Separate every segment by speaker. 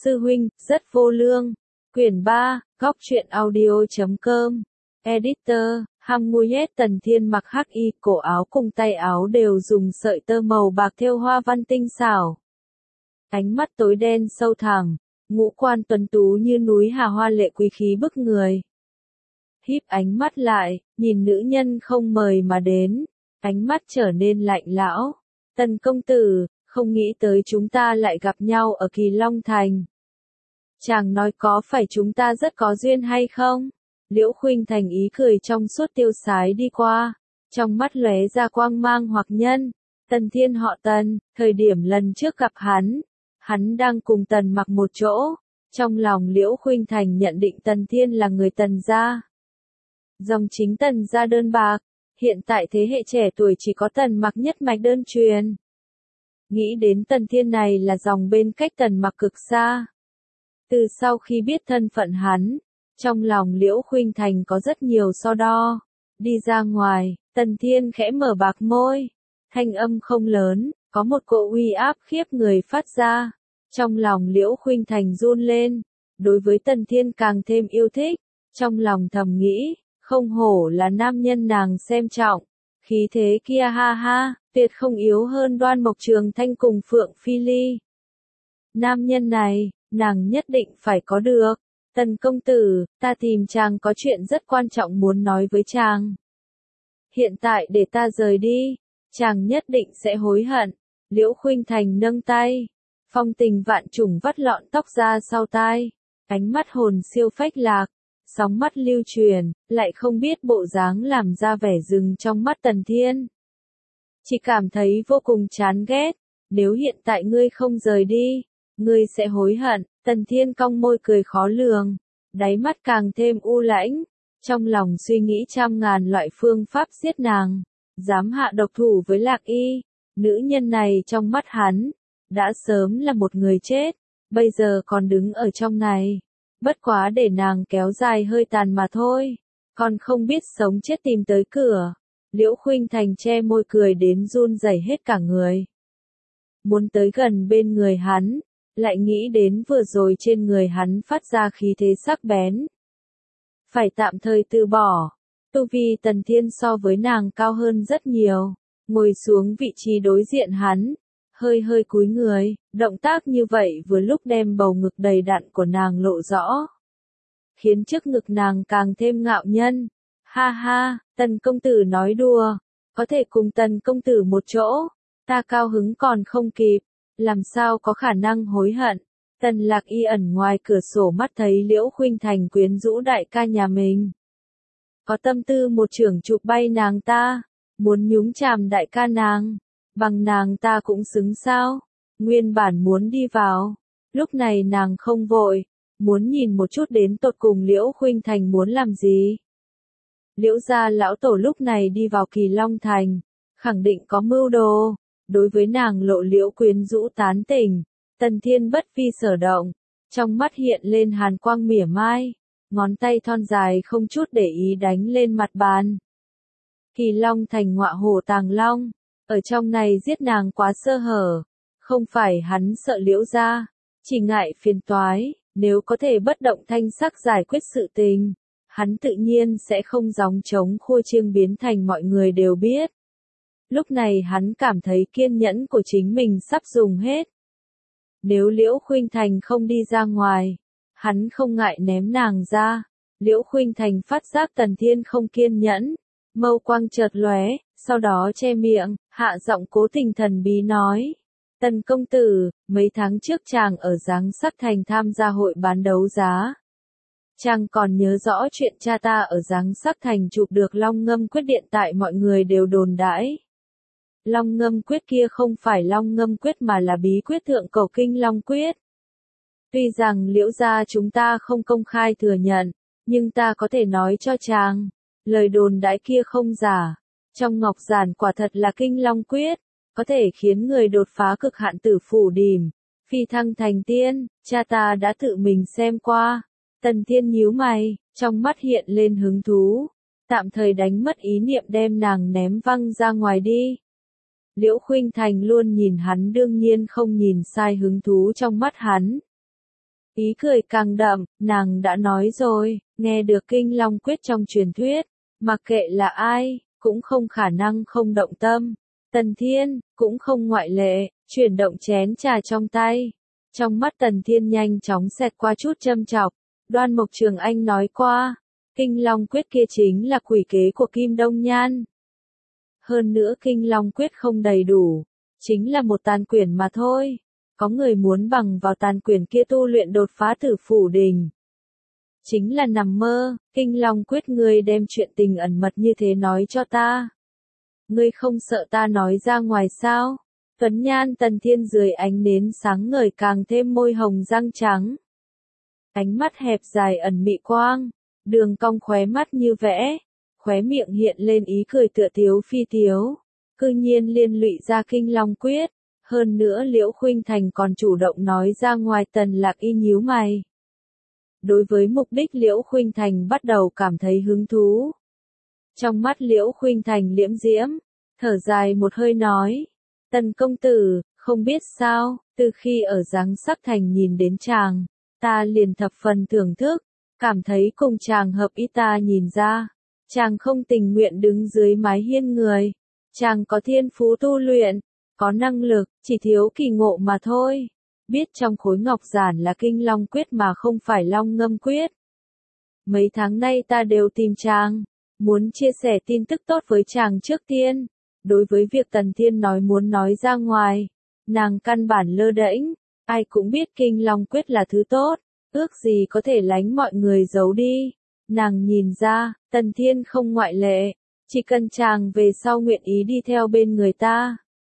Speaker 1: Sư huynh, rất vô lương. Quyển 3, góc truyện audio.com. Editor, Hamuyet Tần Thiên mặc hắc y, cổ áo cùng tay áo đều dùng sợi tơ màu bạc thêu hoa văn tinh xảo. Ánh mắt tối đen sâu thẳm, ngũ quan tuấn tú như núi hà hoa lệ quý khí bức người. Híp ánh mắt lại, nhìn nữ nhân không mời mà đến, ánh mắt trở nên lạnh lão. Tần công tử, không nghĩ tới chúng ta lại gặp nhau ở Kỳ Long Thành. Chàng nói có phải chúng ta rất có duyên hay không? Liễu Khuynh Thành ý cười trong suốt tiêu sái đi qua, trong mắt lóe ra quang mang hoặc nhân. Tần Thiên họ Tần, thời điểm lần trước gặp hắn đang cùng Tần Mặc một chỗ. Trong lòng Liễu Khuynh Thành nhận định Tần Thiên là người Tần gia. Dòng chính Tần gia đơn bạc, hiện tại thế hệ trẻ tuổi chỉ có Tần Mặc nhất mạch đơn truyền. Nghĩ đến Tần Thiên này là dòng bên cách Tần Mặc cực xa. Từ sau khi biết thân phận hắn, trong lòng Liễu Khuynh Thành có rất nhiều so đo. Đi ra ngoài, Tần Thiên khẽ mở bạc môi, thanh âm không lớn, có một cỗ uy áp khiếp người phát ra. Trong lòng Liễu Khuynh Thành run lên, đối với Tần Thiên càng thêm yêu thích, trong lòng thầm nghĩ, không hổ là nam nhân nàng xem trọng, khí thế kia ha ha, tuyệt không yếu hơn Đoan Mộc Trường Thanh cùng Phượng Phi Ly. Nam nhân này, nàng nhất định phải có được. Tần công tử, ta tìm chàng có chuyện rất quan trọng muốn nói với chàng. Hiện tại để ta rời đi, chàng nhất định sẽ hối hận. Liễu Khuynh Thành nâng tay, phong tình vạn trùng vắt lọn tóc ra sau tai, ánh mắt hồn siêu phách lạc, sóng mắt lưu truyền, lại không biết bộ dáng làm ra vẻ rừng trong mắt Tần Thiên. Chỉ cảm thấy vô cùng chán ghét, nếu hiện tại ngươi không rời đi, ngươi sẽ hối hận. Tần Thiên cong môi cười khó lường, đáy mắt càng thêm u lãnh, trong lòng suy nghĩ trăm ngàn loại phương pháp giết nàng, dám hạ độc thủ với Lạc Y, nữ nhân này trong mắt hắn, đã sớm là một người chết, bây giờ còn đứng ở trong này, bất quá để nàng kéo dài hơi tàn mà thôi, còn không biết sống chết tìm tới cửa. Liễu Khuynh Thành che môi cười đến run rẩy hết cả người. Muốn tới gần bên người hắn, lại nghĩ đến vừa rồi trên người hắn phát ra khí thế sắc bén. Phải tạm thời từ bỏ, tu vi Tần Thiên so với nàng cao hơn rất nhiều, ngồi xuống vị trí đối diện hắn, hơi hơi cúi người, động tác như vậy vừa lúc đem bầu ngực đầy đặn của nàng lộ rõ, khiến trước ngực nàng càng thêm ngạo nhân. Ha ha, Tần công tử nói đùa, có thể cùng Tần công tử một chỗ, ta cao hứng còn không kịp, làm sao có khả năng hối hận. Tần Lạc Y ẩn ngoài cửa sổ mắt thấy Liễu Khuynh Thành quyến rũ đại ca nhà mình. Có tâm tư một chưởng chụp bay nàng ta, muốn nhúng chàm đại ca nàng, bằng nàng ta cũng xứng sao, nguyên bản muốn đi vào, lúc này nàng không vội, muốn nhìn một chút đến tột cùng Liễu Khuynh Thành muốn làm gì. Liễu gia lão tổ lúc này đi vào Kỳ Long Thành, khẳng định có mưu đồ, đối với nàng lộ liễu quyến rũ tán tỉnh, Tần Thiên bất vi sở động, trong mắt hiện lên hàn quang mỉa mai, ngón tay thon dài không chút để ý đánh lên mặt bàn. Kỳ Long Thành ngọa hổ tàng long, ở trong này giết nàng quá sơ hở, không phải hắn sợ Liễu gia, chỉ ngại phiền toái, nếu có thể bất động thanh sắc giải quyết sự tình, hắn tự nhiên sẽ không gióng trống khua chiêng biến thành mọi người đều biết. Lúc này hắn cảm thấy kiên nhẫn của chính mình sắp dùng hết. Nếu Liễu Khuynh Thành không đi ra ngoài, hắn không ngại ném nàng ra. Liễu Khuynh Thành phát giác Tần Thiên không kiên nhẫn, mâu quang chợt lóe, sau đó che miệng, hạ giọng cố tình thần bí nói. Tần công tử, mấy tháng trước chàng ở Giáng Sắc Thành tham gia hội bán đấu giá. Chàng còn nhớ rõ chuyện cha ta ở Giáng Sắc Thành chụp được Long Ngâm Quyết điện tại mọi người đều đồn đãi. Long Ngâm Quyết kia không phải Long Ngâm Quyết mà là bí quyết thượng cầu kinh Long Quyết. Tuy rằng Liễu gia chúng ta không công khai thừa nhận, nhưng ta có thể nói cho chàng, lời đồn đãi kia không giả. Trong ngọc giản quả thật là kinh Long Quyết, có thể khiến người đột phá cực hạn tử phủ đỉnh, phi thăng thành tiên, cha ta đã tự mình xem qua. Tần Thiên nhíu mày, trong mắt hiện lên hứng thú, tạm thời đánh mất ý niệm đem nàng ném văng ra ngoài đi. Liễu Khuynh Thành luôn nhìn hắn đương nhiên không nhìn sai hứng thú trong mắt hắn. Ý cười càng đậm, nàng đã nói rồi, nghe được Kinh Long Quyết trong truyền thuyết, mặc kệ là ai, cũng không khả năng không động tâm. Tần Thiên, cũng không ngoại lệ, chuyển động chén trà trong tay. Trong mắt Tần Thiên nhanh chóng xẹt qua chút châm chọc, Đoan Mộc Trường Anh nói qua, Kinh Long Quyết kia chính là quỷ kế của Kim Đông Nhan. Hơn nữa Kinh Long Quyết không đầy đủ, chính là một tàn quyển mà thôi. Có người muốn bằng vào tàn quyển kia tu luyện đột phá Tử Phủ Đình. Chính là nằm mơ, Kinh Long Quyết ngươi đem chuyện tình ẩn mật như thế nói cho ta. Ngươi không sợ ta nói ra ngoài sao? Tuấn Nhan Tần Thiên dưới ánh nến sáng ngời càng thêm môi hồng răng trắng. Ánh mắt hẹp dài ẩn mị quang, đường cong khóe mắt như vẽ, khóe miệng hiện lên ý cười tựa tiếu phi tiếu. Cư nhiên liên lụy ra Kinh Long Quyết, hơn nữa Liễu Khuynh Thành còn chủ động nói ra ngoài. Tần Lạc Y nhíu mày. Đối với mục đích Liễu Khuynh Thành bắt đầu cảm thấy hứng thú. Trong mắt Liễu Khuynh Thành liễm diễm, thở dài một hơi nói, Tần công tử, không biết sao, từ khi ở Giáng Sắc Thành nhìn đến chàng, ta liền thập phần thưởng thức, cảm thấy cùng chàng hợp ý. Ta nhìn ra, chàng không tình nguyện đứng dưới mái hiên người, chàng có thiên phú tu luyện, có năng lực, chỉ thiếu kỳ ngộ mà thôi. Biết trong khối ngọc giản là Kinh Long Quyết mà không phải Long Ngâm Quyết. Mấy tháng nay ta đều tìm chàng, muốn chia sẻ tin tức tốt với chàng trước tiên. Đối với việc Tần Thiên nói muốn nói ra ngoài, nàng căn bản lơ đễnh, ai cũng biết Kinh Long Quyết là thứ tốt, ước gì có thể lánh mọi người giấu đi. Nàng nhìn ra, Tần Thiên không ngoại lệ, chỉ cần chàng về sau nguyện ý đi theo bên người ta.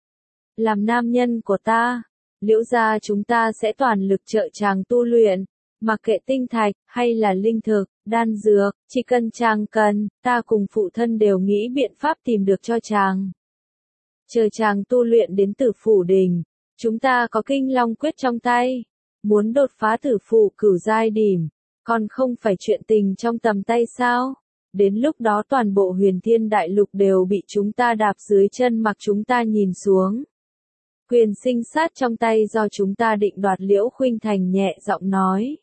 Speaker 1: Làm nam nhân của ta, Liễu gia chúng ta sẽ toàn lực trợ chàng tu luyện, mặc kệ tinh thạch, hay là linh thực, đan dược, chỉ cần chàng cần, ta cùng phụ thân đều nghĩ biện pháp tìm được cho chàng. Chờ chàng tu luyện đến Tử Phủ Đình, chúng ta có Kinh Long Quyết trong tay, muốn đột phá Tử Phủ Cửu giai đỉnh, còn không phải chuyện tình trong tầm tay sao? Đến lúc đó toàn bộ Huyền Thiên Đại Lục đều bị chúng ta đạp dưới chân mặc chúng ta nhìn xuống. Quyền sinh sát trong tay do chúng ta định đoạt. Liễu Khuynh Thành nhẹ giọng nói.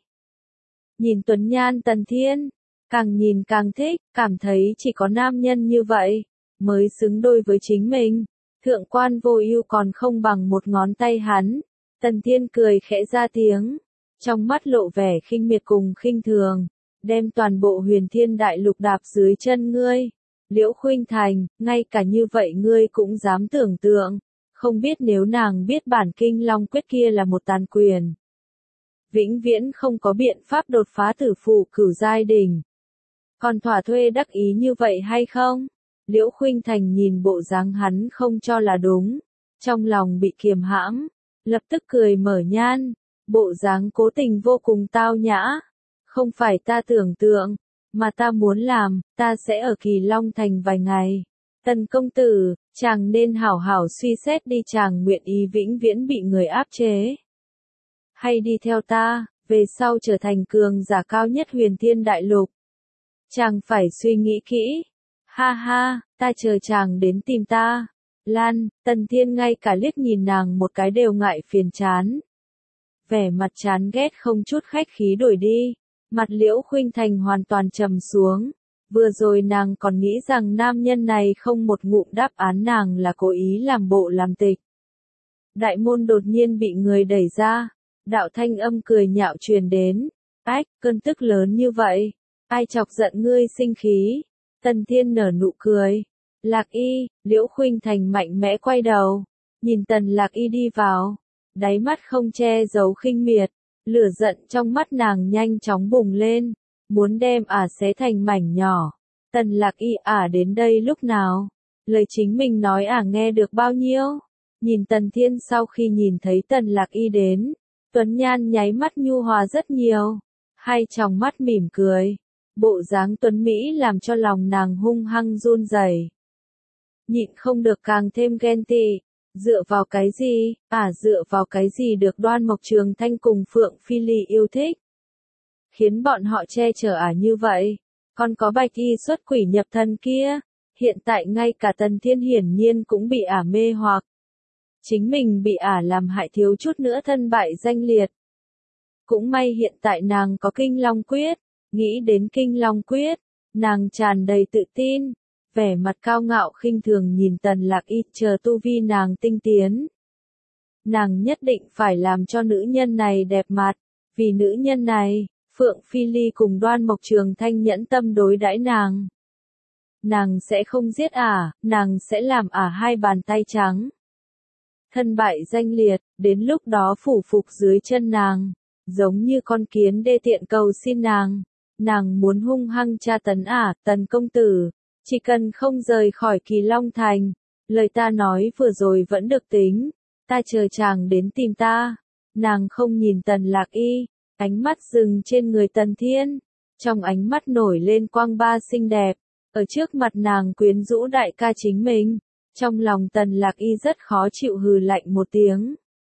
Speaker 1: Nhìn Tuấn Nhan Tần Thiên, càng nhìn càng thích, cảm thấy chỉ có nam nhân như vậy, mới xứng đôi với chính mình. Thượng quan Vô Ưu còn không bằng một ngón tay hắn. Tần Thiên cười khẽ ra tiếng, trong mắt lộ vẻ khinh miệt cùng khinh thường, đem toàn bộ Huyền Thiên Đại Lục đạp dưới chân ngươi. Liễu Khuynh Thành, ngay cả như vậy ngươi cũng dám tưởng tượng, không biết nếu nàng biết bản Kinh Long Quyết kia là một tàn quyền, vĩnh viễn không có biện pháp đột phá Tử Phủ Cửu giai đỉnh. Còn thỏa thuê đắc ý như vậy hay không? Liễu Khuynh Thành nhìn bộ dáng hắn không cho là đúng, trong lòng bị kiềm hãm, lập tức cười mở nhan, bộ dáng cố tình vô cùng tao nhã. Không phải ta tưởng tượng, mà ta muốn làm, ta sẽ ở Kỳ Long Thành vài ngày. Tần công tử, chàng nên hảo hảo suy xét đi. Chàng nguyện ý vĩnh viễn bị người áp chế, hay đi theo ta, về sau trở thành cường giả cao nhất Huyền Thiên Đại Lục? Chàng phải suy nghĩ kỹ. Ha ha, ta chờ chàng đến tìm ta. Lan, Tần Thiên ngay cả liếc nhìn nàng một cái đều ngại phiền chán. Vẻ mặt chán ghét không chút khách khí đổi đi. Mặt Liễu Khuynh Thành hoàn toàn trầm xuống. Vừa rồi nàng còn nghĩ rằng nam nhân này không một ngụm đáp án, nàng là cố ý làm bộ làm tịch. Đại môn đột nhiên bị người đẩy ra. Đạo thanh âm cười nhạo truyền đến. Ách, cơn tức lớn như vậy. Ai chọc giận ngươi sinh khí? Tần Thiên nở nụ cười. Lạc Y, Liễu Khuynh Thành mạnh mẽ quay đầu. Nhìn Tần Lạc Y đi vào. Đáy mắt không che giấu khinh miệt. Lửa giận trong mắt nàng nhanh chóng bùng lên. Muốn đem xé thành mảnh nhỏ. Tần Lạc Y đến đây lúc nào? Lời chính mình nói nghe được bao nhiêu? Nhìn Tần Thiên sau khi nhìn thấy Tần Lạc Y đến. Tuấn Nhan nháy mắt nhu hòa rất nhiều. Hai tròng mắt mỉm cười. Bộ dáng tuấn Mỹ làm cho lòng nàng hung hăng run rẩy. Nhịn không được càng thêm ghen tị. Dựa vào cái gì? Dựa vào cái gì được Đoan Mộc Trường Thanh cùng Phượng Phi Ly yêu thích? Khiến bọn họ che chở như vậy. Còn có Bạch Y xuất quỷ nhập thần kia. Hiện tại ngay cả Tần Thiên hiển nhiên cũng bị mê hoặc. Chính mình bị làm hại thiếu chút nữa thân bại danh liệt. Cũng may hiện tại nàng có Kinh Long Quyết, nghĩ đến Kinh Long Quyết, nàng tràn đầy tự tin, vẻ mặt cao ngạo khinh thường nhìn Tần Lạc Y, chờ tu vi nàng tinh tiến. Nàng nhất định phải làm cho nữ nhân này đẹp mặt, vì nữ nhân này, Phượng Phi Ly cùng Đoan Mộc Trường Thanh nhẫn tâm đối đãi nàng. Nàng sẽ không giết nàng sẽ làm hai bàn tay trắng. Thân bại danh liệt, đến lúc đó phủ phục dưới chân nàng, giống như con kiến đê tiện cầu xin nàng muốn hung hăng tra tấn Tần công tử, chỉ cần không rời khỏi Kỳ Long Thành, lời ta nói vừa rồi vẫn được tính, ta chờ chàng đến tìm ta. Nàng không nhìn Tần Lạc Y, ánh mắt dừng trên người Tần Thiên, trong ánh mắt nổi lên quang ba xinh đẹp, ở trước mặt nàng quyến rũ đại ca chính mình, trong lòng Tần Lạc Y rất khó chịu, hừ lạnh một tiếng.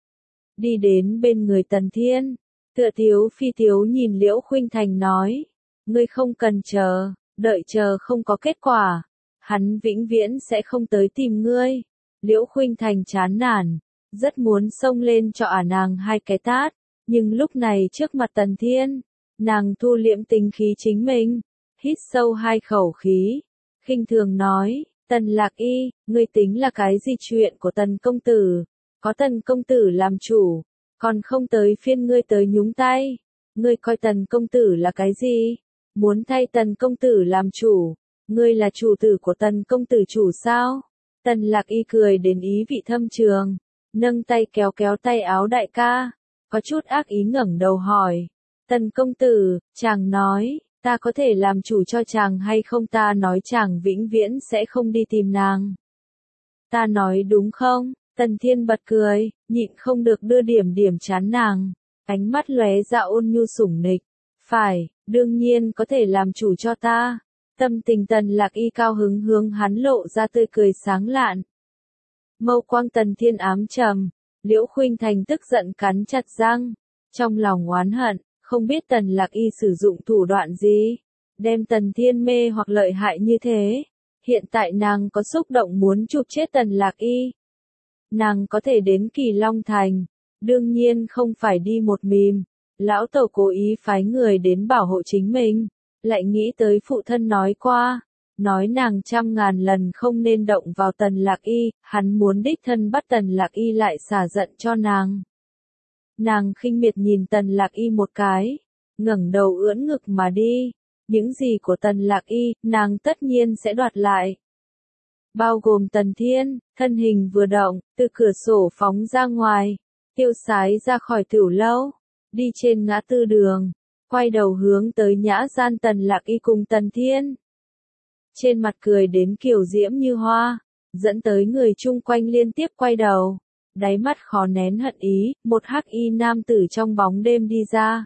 Speaker 1: Đi đến bên người Tần Thiên, tựa tiếu phi tiếu nhìn Liễu Khuynh Thành nói, ngươi không cần chờ, đợi chờ không có kết quả, hắn vĩnh viễn sẽ không tới tìm ngươi. Liễu Khuynh Thành chán nản, rất muốn xông lên cho nàng hai cái tát, nhưng lúc này trước mặt Tần Thiên, nàng thu liễm tính khí chính mình, hít sâu hai khẩu khí, khinh thường nói, Tần Lạc Y, ngươi tính là cái gì chuyện của Tần công tử, có Tần công tử làm chủ, còn không tới phiên ngươi tới nhúng tay, ngươi coi Tần công tử là cái gì, muốn thay Tần công tử làm chủ, ngươi là chủ tử của Tần công tử chủ sao? Tần Lạc Y cười đến ý vị thâm trường, nâng tay kéo kéo tay áo đại ca, có chút ác ý ngẩng đầu hỏi, Tần công tử, chàng nói, ta có thể làm chủ cho chàng hay không? Ta nói chàng vĩnh viễn sẽ không đi tìm nàng. Ta nói đúng không? Tần Thiên bật cười, nhịn không được đưa điểm chán nàng, ánh mắt lóe ra ôn nhu sủng nịch. Phải, đương nhiên có thể làm chủ cho ta. Tâm tình Tần Lạc Y cao hứng hướng hắn lộ ra tươi cười sáng lạn. Mâu quang Tần Thiên ám trầm, Liễu Khuynh Thành tức giận cắn chặt răng, trong lòng oán hận, không biết Tần Lạc Y sử dụng thủ đoạn gì, đem Tần Thiên mê hoặc lợi hại như thế. Hiện tại nàng có xúc động muốn chụp chết Tần Lạc Y. Nàng có thể đến Kỳ Long Thành, đương nhiên không phải đi một mình. Lão Tẩu cố ý phái người đến bảo hộ chính mình, lại nghĩ tới phụ thân nói qua, nói nàng 100.000 lần không nên động vào Tần Lạc Y, hắn muốn đích thân bắt Tần Lạc Y lại xả giận cho nàng. Nàng khinh miệt nhìn Tần Lạc Y một cái, ngẩng đầu ưỡn ngực mà đi, những gì của Tần Lạc Y, nàng tất nhiên sẽ đoạt lại. Bao gồm Tần Thiên, thân hình vừa động, từ cửa sổ phóng ra ngoài, tiêu sái ra khỏi tiểu lâu, đi trên ngã tư đường, quay đầu hướng tới nhã gian Tần Lạc Y cùng Tần Thiên. Trên mặt cười đến kiều diễm như hoa, dẫn tới người chung quanh liên tiếp quay đầu, đáy mắt khó nén hận ý, một hắc y nam tử trong bóng đêm đi ra.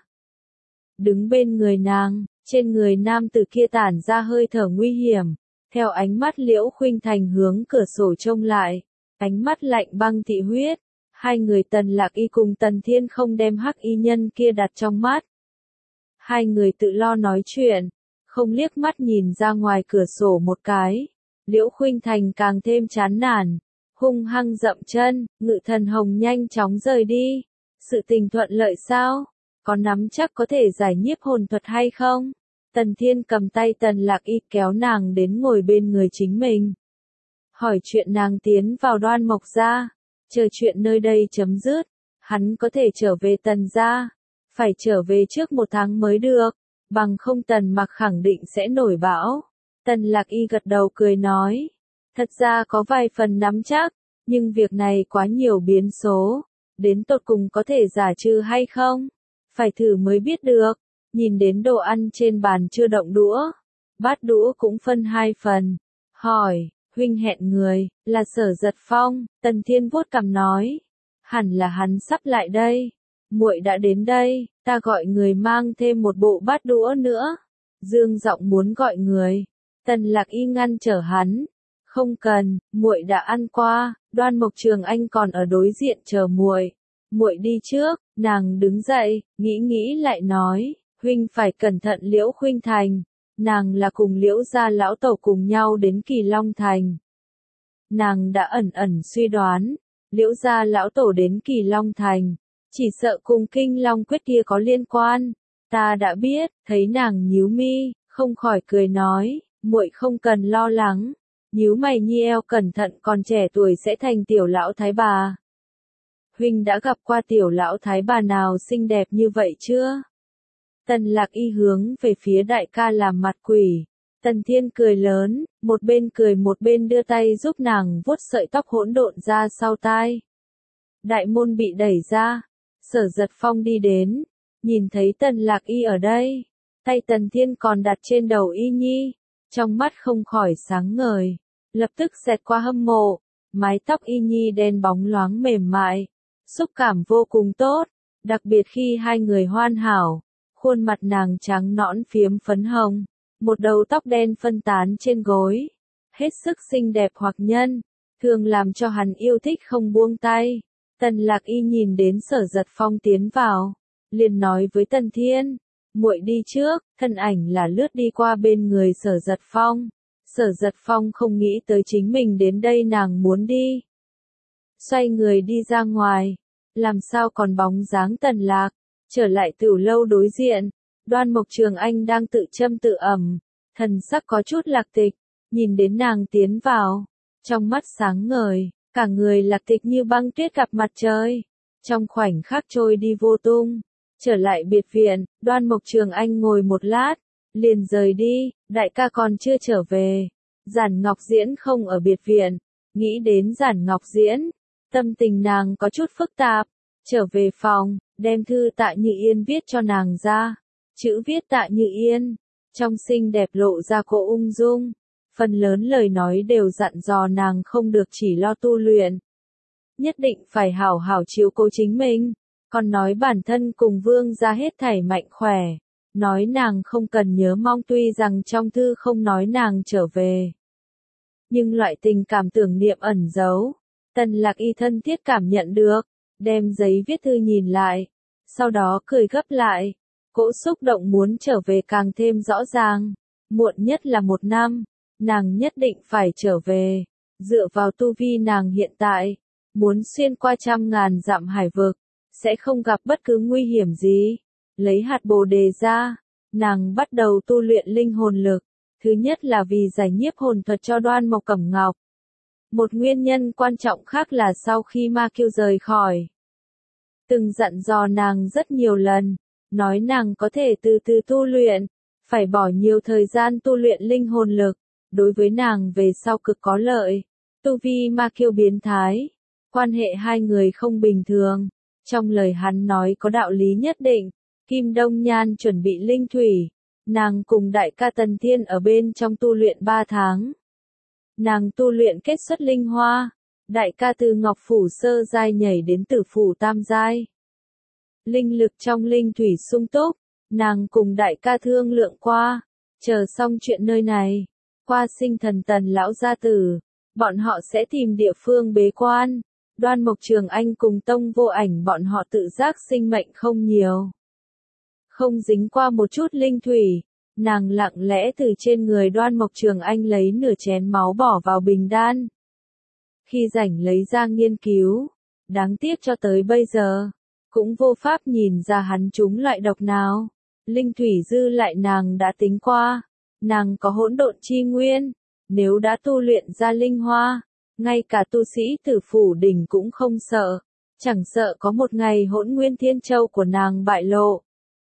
Speaker 1: Đứng bên người nàng, trên người nam tử kia tản ra hơi thở nguy hiểm, theo ánh mắt Liễu Khuynh Thành hướng cửa sổ trông lại, ánh mắt lạnh băng thị huyết, hai người Tần Lạc Y cùng Tần Thiên không đem hắc y nhân kia đặt trong mắt. Hai người tự lo nói chuyện, không liếc mắt nhìn ra ngoài cửa sổ một cái. Liễu Khuynh Thành càng thêm chán nản, hung hăng dậm chân, Ngự Thần Hồng nhanh chóng rời đi. Sự tình thuận lợi sao? Có nắm chắc có thể giải nhiếp hồn thuật hay không? Tần Thiên cầm tay Tần Lạc Y kéo nàng đến ngồi bên người chính mình. Hỏi chuyện nàng tiến vào Đoan Mộc gia, chờ chuyện nơi đây chấm dứt, hắn có thể trở về Tần gia, phải trở về trước 1 tháng mới được, bằng không Tần Mặc khẳng định sẽ nổi bão. Tần Lạc Y gật đầu cười nói, thật ra có vài phần nắm chắc, nhưng việc này quá nhiều biến số, đến tột cùng có thể giả trừ hay không, phải thử mới biết được. Nhìn đến đồ ăn trên bàn chưa động đũa, bát đũa cũng phân 2 phần, hỏi, huynh hẹn người, là Sở Giật Phong? Tần Thiên vuốt cằm nói, hẳn là hắn sắp lại đây, muội đã đến đây, ta gọi người mang thêm một bộ bát đũa nữa. Dương giọng muốn gọi người, Tần Lạc Y ngăn trở hắn, không cần, muội đã ăn qua, Đoan Mộc Trường Anh còn ở đối diện chờ muội, muội đi trước. Nàng đứng dậy, nghĩ lại nói, huynh phải cẩn thận Liễu Khuynh Thành, nàng là cùng Liễu gia lão tẩu cùng nhau đến Kỳ Long Thành. Nàng đã ẩn suy đoán, Liễu gia lão tổ đến Kỳ Long Thành, Chỉ sợ cùng Kinh Long quyết kia có liên quan. Ta đã biết, thấy nàng nhíu mi, không khỏi cười nói, muội không cần lo lắng. Nhíu mày nhi eo cẩn thận, còn trẻ tuổi sẽ thành tiểu lão thái bà. Huynh đã gặp qua tiểu lão thái bà nào xinh đẹp như vậy chưa? Tần Lạc Y hướng về phía đại ca làm mặt quỷ. Tần Thiên cười lớn, một bên cười một bên đưa tay giúp nàng vuốt sợi tóc hỗn độn ra sau tai. Đại môn bị đẩy ra, Sở Giật Phong đi đến, nhìn thấy Tần Lạc Y ở đây, tay Tần Thiên còn đặt trên đầu Y Nhi, trong mắt không khỏi sáng ngời, lập tức xẹt qua hâm mộ, mái tóc Y Nhi đen bóng loáng mềm mại, xúc cảm vô cùng tốt, đặc biệt khi hai người hoàn hảo, khuôn mặt nàng trắng nõn phiếm phấn hồng, một đầu tóc đen phân tán trên gối, hết sức xinh đẹp hoặc nhân, thường làm cho hắn yêu thích không buông tay. Tần Lạc Y nhìn đến Sở Giật Phong tiến vào, liền nói với Tần Thiên, muội đi trước, thân ảnh là lướt đi qua bên người Sở Giật Phong. Sở Giật Phong không nghĩ tới chính mình đến đây nàng muốn đi. Xoay người đi ra ngoài, làm sao còn bóng dáng Tần Lạc, trở lại tửu lâu đối diện, Đoan Mộc Trường Anh đang tự châm tự ẩm, thần sắc có chút lạc tịch, nhìn đến nàng tiến vào, trong mắt sáng ngời. Cả người lạc tịch như băng tuyết gặp mặt trời, trong khoảnh khắc trôi đi vô tung. Trở lại biệt viện, Đoan Mộc Trường Anh ngồi một lát, liền rời đi, đại ca còn chưa trở về. Giản Ngọc Diễn không ở biệt viện, nghĩ đến Giản Ngọc Diễn, tâm tình nàng có chút phức tạp, trở về phòng, đem thư Tạ Như Yên viết cho nàng ra, chữ viết Tạ Như Yên, trong xinh đẹp lộ ra cô ung dung. Phần lớn lời nói đều dặn dò nàng không được chỉ lo tu luyện. Nhất định phải hảo hảo chiếu cố chính mình. Còn nói bản thân cùng vương gia hết thảy mạnh khỏe. Nói nàng không cần nhớ mong tuy rằng trong thư không nói nàng trở về. Nhưng loại tình cảm tưởng niệm ẩn giấu. Tần Lạc Y thân thiết cảm nhận được. Đem giấy viết thư nhìn lại. Sau đó cười gấp lại. Cỗ xúc động muốn trở về càng thêm rõ ràng. Muộn nhất là 1 năm. Nàng nhất định phải trở về, dựa vào tu vi nàng hiện tại, muốn xuyên qua 100.000 dặm hải vực, sẽ không gặp bất cứ nguy hiểm gì. Lấy hạt bồ đề ra, nàng bắt đầu tu luyện linh hồn lực, thứ nhất là vì giải nhiếp hồn thuật cho Đoan Mộc Cẩm Ngọc. Một nguyên nhân quan trọng khác là sau khi Ma Kiêu rời khỏi, từng dặn dò nàng rất nhiều lần, nói nàng có thể từ từ tu luyện, phải bỏ nhiều thời gian tu luyện linh hồn lực. Đối với nàng về sau cực có lợi, tu vi Ma Kiêu biến thái, quan hệ hai người không bình thường, trong lời hắn nói có đạo lý nhất định. Kim Đông Nhan chuẩn bị linh thủy, nàng cùng đại ca Tần Thiên ở bên trong tu luyện 3 tháng. Nàng tu luyện kết xuất linh hoa, đại ca từ Ngọc Phủ sơ giai nhảy đến Tử Phủ tam giai. Linh lực trong linh thủy sung túc, nàng cùng đại ca thương lượng qua, chờ xong chuyện nơi này. Qua sinh thần Tần lão gia tử, bọn họ sẽ tìm địa phương bế quan. Đoan Mộc Trường Anh cùng Tông Vô Ảnh bọn họ tự giác sinh mệnh không nhiều. Không dính qua một chút linh thủy, nàng lặng lẽ từ trên người Đoan Mộc Trường Anh lấy nửa chén máu bỏ vào bình đan. Khi rảnh lấy ra nghiên cứu, đáng tiếc cho tới bây giờ, cũng vô pháp nhìn ra hắn trúng loại độc nào. Linh thủy dư lại nàng đã tính qua. Nàng có hỗn độn chi nguyên, nếu đã tu luyện ra linh hoa, ngay cả tu sĩ Tử Phủ đỉnh cũng không sợ, chẳng sợ có một ngày hỗn nguyên thiên châu của nàng bại lộ.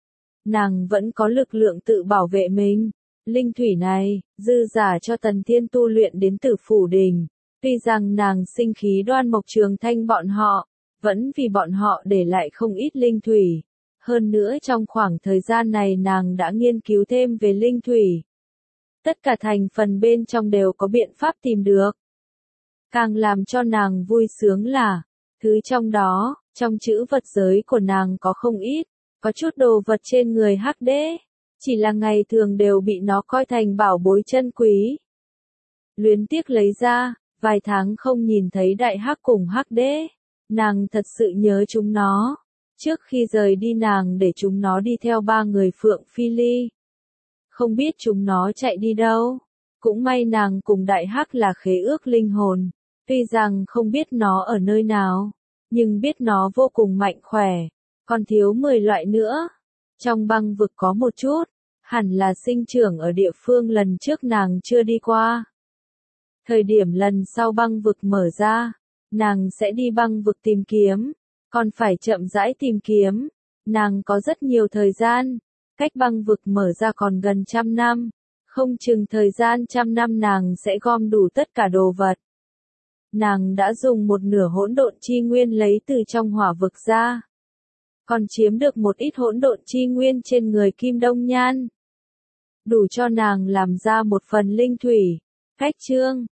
Speaker 1: Nàng vẫn có lực lượng tự bảo vệ mình, linh thủy này, dư giả cho Tần Thiên tu luyện đến Tử Phủ đỉnh, tuy rằng nàng sinh khí Đoan Mộc Trường Thanh bọn họ, vẫn vì bọn họ để lại không ít linh thủy. Hơn nữa trong khoảng thời gian này nàng đã nghiên cứu thêm về linh thủy. Tất cả thành phần bên trong đều có biện pháp tìm được. Càng làm cho nàng vui sướng là, thứ trong đó, trong chữ vật giới của nàng có không ít, có chút đồ vật trên người Hắc Đế, chỉ là ngày thường đều bị nó coi thành bảo bối chân quý. Luyến tiếc lấy ra, vài tháng không nhìn thấy Đại Hắc cùng Hắc Đế, nàng thật sự nhớ chúng nó. Trước khi rời đi nàng để chúng nó đi theo 3 người Phượng Phi Ly. Không biết chúng nó chạy đi đâu. Cũng may nàng cùng Đại Hắc là khế ước linh hồn, tuy rằng không biết nó ở nơi nào, nhưng biết nó vô cùng mạnh khỏe, còn thiếu 10 loại nữa. Trong băng vực có một chút, hẳn là sinh trưởng ở địa phương lần trước nàng chưa đi qua. Thời điểm lần sau băng vực mở ra, nàng sẽ đi băng vực tìm kiếm, còn phải chậm rãi tìm kiếm. Nàng có rất nhiều thời gian, cách băng vực mở ra còn gần 100 năm, không chừng thời gian 100 năm nàng sẽ gom đủ tất cả đồ vật. Nàng đã dùng một nửa hỗn độn chi nguyên lấy từ trong hỏa vực ra, còn chiếm được một ít hỗn độn chi nguyên trên người Kim Đông Nhan, đủ cho nàng làm ra một phần linh thủy. Khách chương